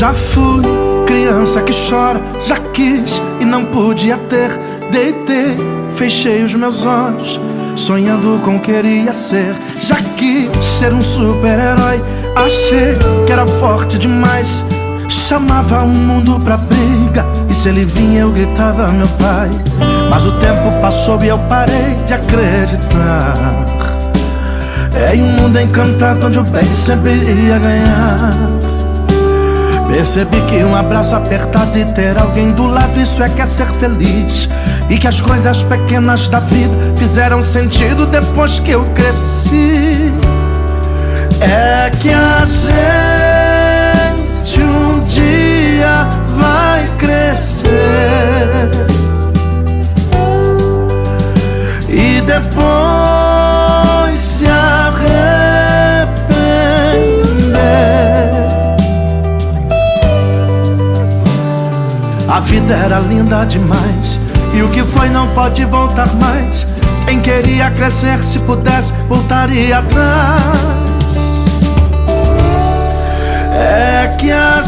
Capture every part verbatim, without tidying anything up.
Já fui criança que chora, já quis e não podia ter. Deitei, fechei os meus olhos, sonhando com o que queria ser. Já quis ser um super-herói, achei que era forte demais. Chamava o mundo pra briga, e se ele vinha eu gritava meu pai. Mas o tempo passou e eu parei de acreditar em um mundo encantado onde o bem sempre iria ganhar. Percebi que um abraço apertado e ter alguém do lado, isso é que é ser feliz. E que as coisas pequenas da vida fizeram sentido depois que eu cresci. É que a gente um dia vai crescer e depois se arrepender. A vida era linda demais, e o que foi não pode voltar mais. Quem queria crescer, se pudesse, voltaria atrás. É que a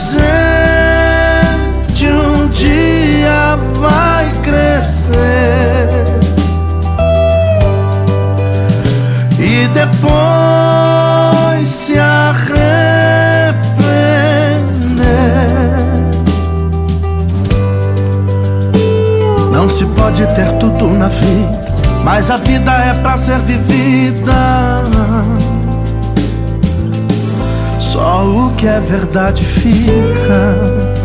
gente um dia vai crescer e depois se arrepender. Não se pode ter tudo na vida, mas a vida é pra ser vivida. Só o que é verdade fica.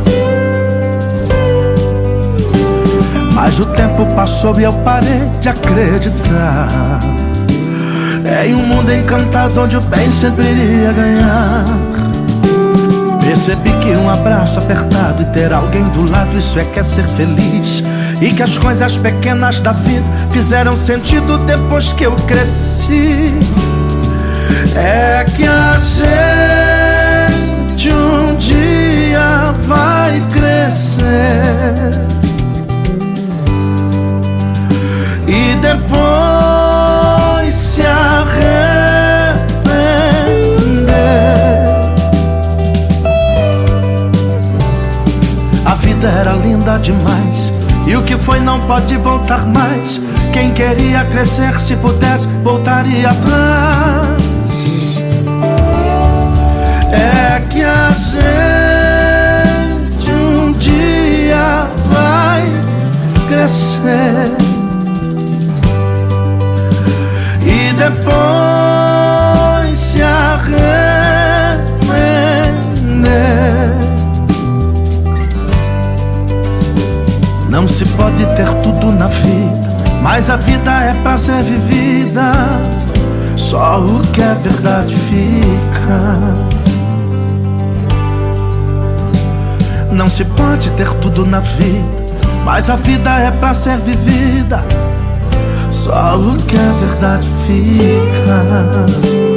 Mas o tempo passou e eu parei de acreditar em um mundo encantado onde o bem sempre iria ganhar. Percebi que um abraço apertado e ter alguém do lado, isso é que é ser feliz. E que as coisas pequenas da vida fizeram sentido depois que eu cresci. É que a gente um dia vai crescer e depois se arrepender. A vida era linda demais, e o que foi não pode voltar mais. Quem queria crescer, se pudesse, voltaria atrás. É que a gente um dia vai crescer e depois se arrepender. Não se pode ter tudo na vida, mas a vida é pra ser vivida. Só o que é verdade fica. Não se pode ter tudo na vida, mas a vida é pra ser vivida. Só o que é verdade fica.